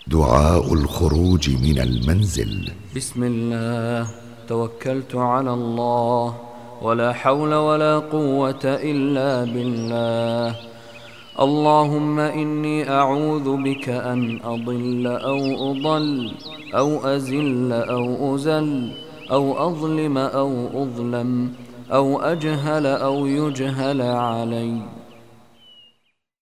دعاء الخروج من المنزل. بسم الله، توكلت على الله، ولا حول ولا قوة إلا بالله. اللهم إني أعوذ بك أن أضل أو أضل أو أزل أو أزل أو أظلم أو أظلم أو أجهل أو يجهل علي.